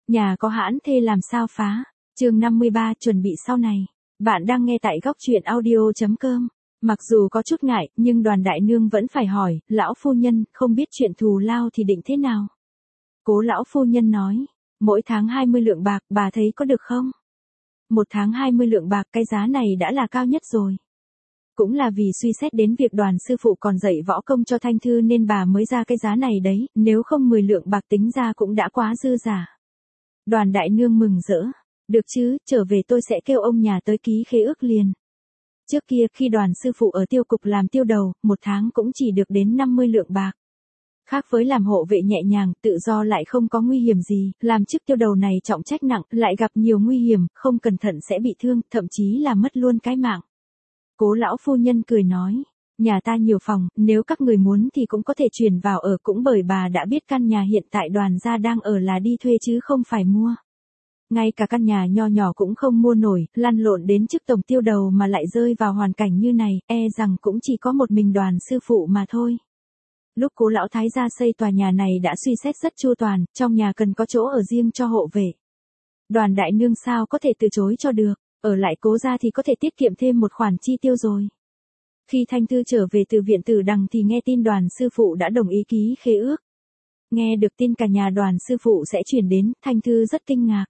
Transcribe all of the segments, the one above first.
Nhà có hãn thê làm sao phá. Chương 53 chuẩn bị sau này. Bạn đang nghe tại góc truyện audio.com. Mặc dù có chút ngại, nhưng Đoàn đại nương vẫn phải hỏi, lão phu nhân, không biết chuyện thù lao thì định thế nào? Cố lão phu nhân nói, mỗi tháng 20 lượng bạc, bà thấy có được không? Một tháng 20 lượng bạc, cái giá này đã là cao nhất rồi. Cũng là vì suy xét đến việc Đoàn sư phụ còn dạy võ công cho Thanh Thư nên bà mới ra cái giá này đấy, nếu không 10 lượng bạc tính ra cũng đã quá dư giả. Đoàn đại nương mừng rỡ, được chứ, trở về tôi sẽ kêu ông nhà tới ký khế ước liền. Trước kia khi Đoàn sư phụ ở tiêu cục làm tiêu đầu, một tháng cũng chỉ được đến 50 lượng bạc. Khác với làm hộ vệ nhẹ nhàng, tự do lại không có nguy hiểm gì, làm chức tiêu đầu này trọng trách nặng, lại gặp nhiều nguy hiểm, không cẩn thận sẽ bị thương, thậm chí là mất luôn cái mạng. Cố lão phu nhân cười nói, nhà ta nhiều phòng, nếu các người muốn thì cũng có thể chuyển vào ở, cũng bởi bà đã biết căn nhà hiện tại Đoàn gia đang ở là đi thuê chứ không phải mua. Ngay cả căn nhà nho nhỏ cũng không mua nổi, lăn lộn đến chức tổng tiêu đầu mà lại rơi vào hoàn cảnh như này, e rằng cũng chỉ có một mình Đoàn sư phụ mà thôi. Lúc Cố lão thái gia xây tòa nhà này đã suy xét rất chu toàn, trong nhà cần có chỗ ở riêng cho hộ vệ. Đoàn đại nương sao có thể từ chối cho được, ở lại Cố gia thì có thể tiết kiệm thêm một khoản chi tiêu rồi. Khi Thanh Thư trở về từ viện Tử Đằng thì nghe tin Đoàn sư phụ đã đồng ý ký khế ước. Nghe được tin cả nhà Đoàn sư phụ sẽ chuyển đến, Thanh Thư rất kinh ngạc.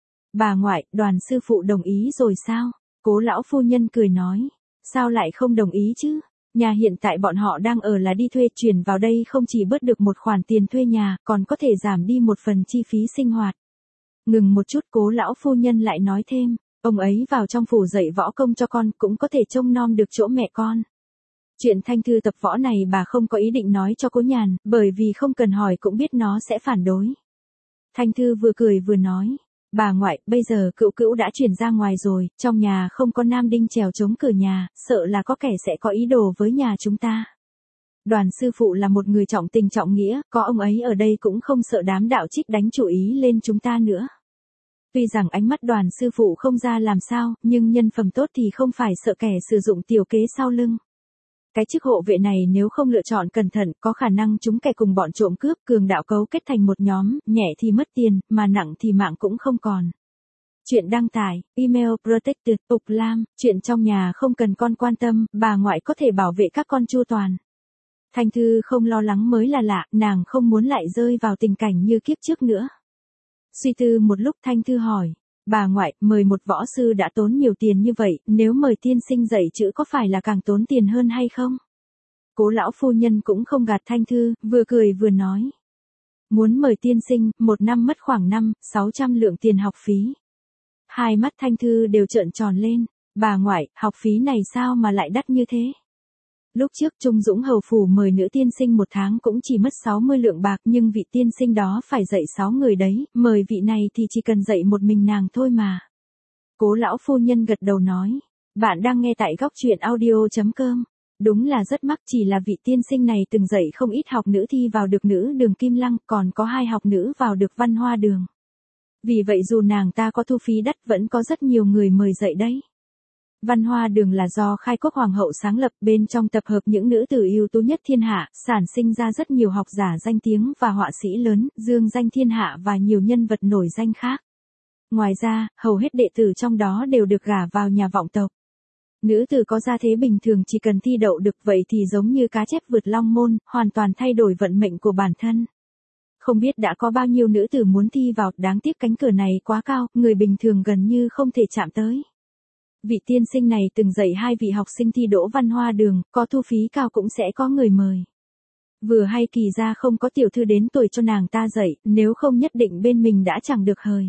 Bà ngoại, Đoàn sư phụ đồng ý rồi sao? Cố lão phu nhân cười nói, sao lại không đồng ý chứ? Nhà hiện tại bọn họ đang ở là đi thuê, chuyển vào đây không chỉ bớt được một khoản tiền thuê nhà, còn có thể giảm đi một phần chi phí sinh hoạt. Ngừng một chút, Cố lão phu nhân lại nói thêm, ông ấy vào trong phủ dạy võ công cho con, cũng có thể trông nom được chỗ mẹ con. Chuyện Thanh Thư tập võ này bà không có ý định nói cho Cố Nhàn, bởi vì không cần hỏi cũng biết nó sẽ phản đối. Thanh Thư vừa cười vừa nói, bà ngoại, bây giờ cữu cữu đã chuyển ra ngoài rồi, trong nhà không có nam đinh trèo chống cửa nhà, sợ là có kẻ sẽ có ý đồ với nhà chúng ta. Đoàn sư phụ là một người trọng tình trọng nghĩa, có ông ấy ở đây cũng không sợ đám đạo trích đánh chủ ý lên chúng ta nữa. Tuy rằng ánh mắt Đoàn sư phụ không ra làm sao, nhưng nhân phẩm tốt thì không phải sợ kẻ sử dụng tiểu kế sau lưng. Cái chức hộ vệ này nếu không lựa chọn cẩn thận, có khả năng chúng kẻ cùng bọn trộm cướp cường đạo cấu kết thành một nhóm, nhẹ thì mất tiền, mà nặng thì mạng cũng không còn. Chuyện đăng tải, email protected, Úc Lam, chuyện trong nhà không cần con quan tâm, bà ngoại có thể bảo vệ các con chu toàn. Thanh Thư không lo lắng mới là lạ, nàng không muốn lại rơi vào tình cảnh như kiếp trước nữa. Suy tư một lúc Thanh Thư hỏi, bà ngoại, mời một võ sư đã tốn nhiều tiền như vậy, nếu mời tiên sinh dạy chữ có phải là càng tốn tiền hơn hay không? Cố lão phu nhân cũng không gạt Thanh Thư, vừa cười vừa nói. Muốn mời tiên sinh, một năm mất khoảng 500-600 lượng tiền học phí. Hai mắt Thanh Thư đều trợn tròn lên, bà ngoại, học phí này sao mà lại đắt như thế? Lúc trước Trung Dũng hầu phủ mời nữ tiên sinh một tháng cũng chỉ mất 60 lượng bạc, nhưng vị tiên sinh đó phải dạy 6 người đấy, mời vị này thì chỉ cần dạy một mình nàng thôi mà. Cố lão phu nhân gật đầu nói, bạn đang nghe tại góc truyện audio.com. Đúng là rất mắc, chỉ là vị tiên sinh này từng dạy không ít học nữ thi vào được nữ đường Kim Lăng, còn có 2 học nữ vào được Văn Hoa đường. Vì vậy dù nàng ta có thu phí đắt vẫn có rất nhiều người mời dạy đấy. Văn Hoa đường là do Khai Quốc Hoàng hậu sáng lập, bên trong tập hợp những nữ tử ưu tú nhất thiên hạ, sản sinh ra rất nhiều học giả danh tiếng và họa sĩ lớn, dương danh thiên hạ và nhiều nhân vật nổi danh khác. Ngoài ra, hầu hết đệ tử trong đó đều được gả vào nhà vọng tộc. Nữ tử có gia thế bình thường chỉ cần thi đậu được, vậy thì giống như cá chép vượt long môn, hoàn toàn thay đổi vận mệnh của bản thân. Không biết đã có bao nhiêu nữ tử muốn thi vào, đáng tiếc cánh cửa này quá cao, người bình thường gần như không thể chạm tới. Vị tiên sinh này từng dạy 2 vị học sinh thi đỗ Văn Hoa đường, có thu phí cao cũng sẽ có người mời. Vừa hay kỳ ra không có tiểu thư đến tuổi cho nàng ta dạy, nếu không nhất định bên mình đã chẳng được hời.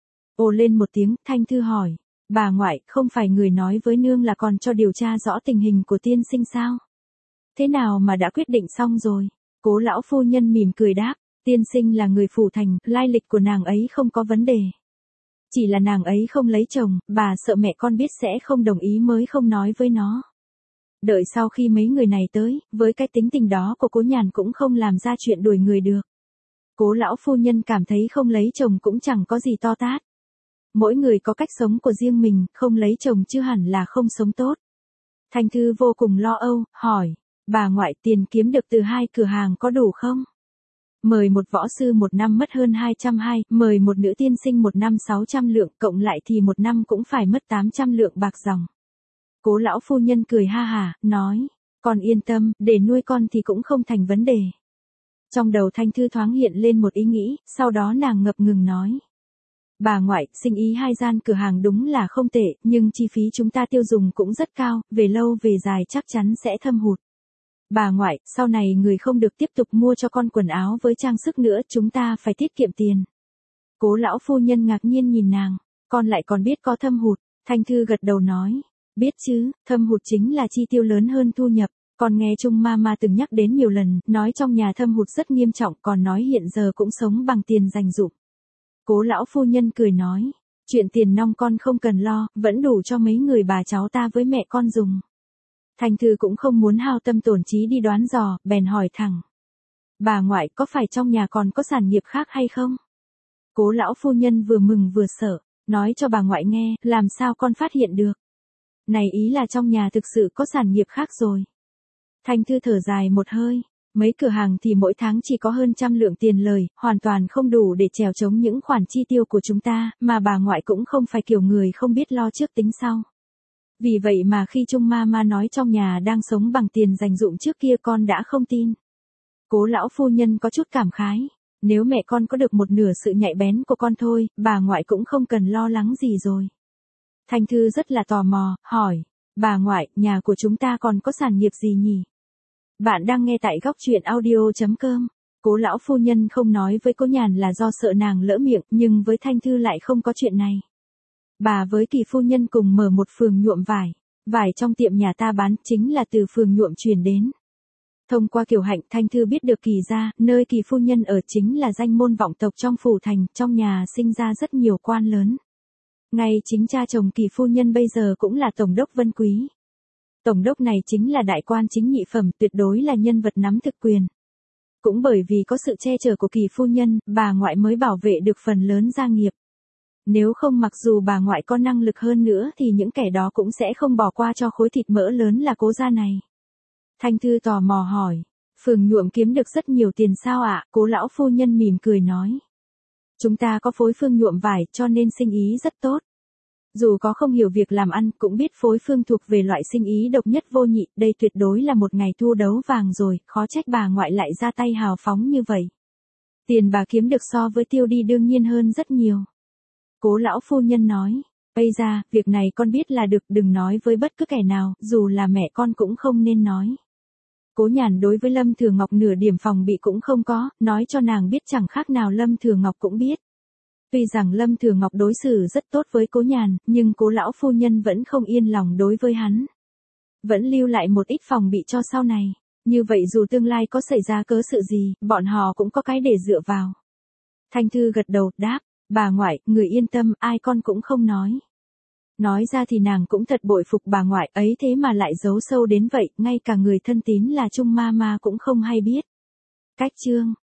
Ồ lên một tiếng, Thanh Thư hỏi, bà ngoại, không phải người nói với nương là còn cho điều tra rõ tình hình của tiên sinh sao? Thế nào mà đã quyết định xong rồi? Cố lão phu nhân mỉm cười đáp, tiên sinh là người phủ thành, lai lịch của nàng ấy không có vấn đề. Chỉ là nàng ấy không lấy chồng, bà sợ mẹ con biết sẽ không đồng ý mới không nói với nó. Đợi sau khi mấy người này tới, với cái tính tình đó của Cố Nhàn cũng không làm ra chuyện đuổi người được. Cố lão phu nhân cảm thấy không lấy chồng cũng chẳng có gì to tát. Mỗi người có cách sống của riêng mình, không lấy chồng chứ hẳn là không sống tốt. Thanh Thư vô cùng lo âu, hỏi, bà ngoại, tiền kiếm được từ 2 cửa hàng có đủ không? mời một võ sư một năm mất hơn 220, mời một nữ tiên sinh một năm 600 lượng, cộng lại thì một năm cũng phải mất 800 lượng bạc dòng. Cố lão phu nhân cười ha hả, nói, con yên tâm, để nuôi con thì cũng không thành vấn đề. Trong đầu Thanh Thư thoáng hiện lên một ý nghĩ, sau đó nàng ngập ngừng nói. Bà ngoại, sinh ý 2 gian cửa hàng đúng là không tệ, nhưng chi phí chúng ta tiêu dùng cũng rất cao, về lâu về dài chắc chắn sẽ thâm hụt. Bà ngoại, sau này người không được tiếp tục mua cho con quần áo với trang sức nữa, chúng ta phải tiết kiệm tiền. Cố lão phu nhân ngạc nhiên nhìn nàng, con lại còn biết có thâm hụt. Thanh Thư gật đầu nói, biết chứ, thâm hụt chính là chi tiêu lớn hơn thu nhập. Con nghe Trung Mama từng nhắc đến nhiều lần, nói trong nhà thâm hụt rất nghiêm trọng, còn nói hiện giờ cũng sống bằng tiền dành dụm. Cố lão phu nhân cười nói, chuyện tiền nong con không cần lo, vẫn đủ cho mấy người bà cháu ta với mẹ con dùng. Thanh Thư cũng không muốn hao tâm tổn trí đi đoán dò, bèn hỏi thẳng. Bà ngoại, có phải trong nhà còn có sản nghiệp khác hay không? Cố lão phu nhân vừa mừng vừa sợ, nói cho bà ngoại nghe, làm sao con phát hiện được? Này ý là trong nhà thực sự có sản nghiệp khác rồi. Thanh Thư thở dài một hơi, mấy cửa hàng thì mỗi tháng chỉ có hơn 100 lượng tiền lời, hoàn toàn không đủ để chèo chống những khoản chi tiêu của chúng ta, mà bà ngoại cũng không phải kiểu người không biết lo trước tính sau. Vì vậy mà khi Trung Mama nói trong nhà đang sống bằng tiền dành dụm trước kia con đã không tin. Cố lão phu nhân có chút cảm khái, nếu mẹ con có được một nửa sự nhạy bén của con thôi, bà ngoại cũng không cần lo lắng gì rồi. Thanh Thư rất là tò mò, hỏi, bà ngoại, nhà của chúng ta còn có sản nghiệp gì nhỉ? Bạn đang nghe tại góc truyện audio.com. Cố lão phu nhân không nói với Cố Nhàn là do sợ nàng lỡ miệng, nhưng với Thanh Thư lại không có chuyện này. Bà với Kỳ phu nhân cùng mở một phường nhuộm vải. Vải trong tiệm nhà ta bán chính là từ phường nhuộm truyền đến. Thông qua Kiều Hạnh, Thanh Thư biết được Kỳ gia, nơi Kỳ phu nhân ở chính là danh môn vọng tộc trong phủ thành, trong nhà sinh ra rất nhiều quan lớn. Ngay chính cha chồng Kỳ phu nhân bây giờ cũng là tổng đốc Vân Quý. Tổng đốc này chính là đại quan chính nhị phẩm, tuyệt đối là nhân vật nắm thực quyền. Cũng bởi vì có sự che chở của Kỳ phu nhân, bà ngoại mới bảo vệ được phần lớn gia nghiệp. Nếu không, mặc dù bà ngoại có năng lực hơn nữa thì những kẻ đó cũng sẽ không bỏ qua cho khối thịt mỡ lớn là Cố gia này. Thanh Thư tò mò hỏi, phường nhuộm kiếm được rất nhiều tiền sao ạ? Cố lão phu nhân mỉm cười nói. Chúng ta có phối phương nhuộm vải cho nên sinh ý rất tốt. Dù có không hiểu việc làm ăn, cũng biết phối phương thuộc về loại sinh ý độc nhất vô nhị, đây tuyệt đối là một ngày thu đấu vàng rồi, khó trách bà ngoại lại ra tay hào phóng như vậy. Tiền bà kiếm được so với tiêu đi đương nhiên hơn rất nhiều. Cố lão phu nhân nói, bây giờ, việc này con biết là được, đừng nói với bất cứ kẻ nào, dù là mẹ con cũng không nên nói. Cố Nhàn đối với Lâm Thừa Ngọc nửa điểm phòng bị cũng không có, nói cho nàng biết chẳng khác nào Lâm Thừa Ngọc cũng biết. Tuy rằng Lâm Thừa Ngọc đối xử rất tốt với Cố Nhàn, nhưng Cố lão phu nhân vẫn không yên lòng đối với hắn. Vẫn lưu lại một ít phòng bị cho sau này. Như vậy dù tương lai có xảy ra cớ sự gì, bọn họ cũng có cái để dựa vào. Thanh Thư gật đầu, đáp, bà ngoại, người yên tâm, ai con cũng không nói. Nói ra thì nàng cũng thật bội phục bà ngoại ấy, thế mà lại giấu sâu đến vậy, ngay cả người thân tín là Trung Mama cũng không hay biết. Cách chương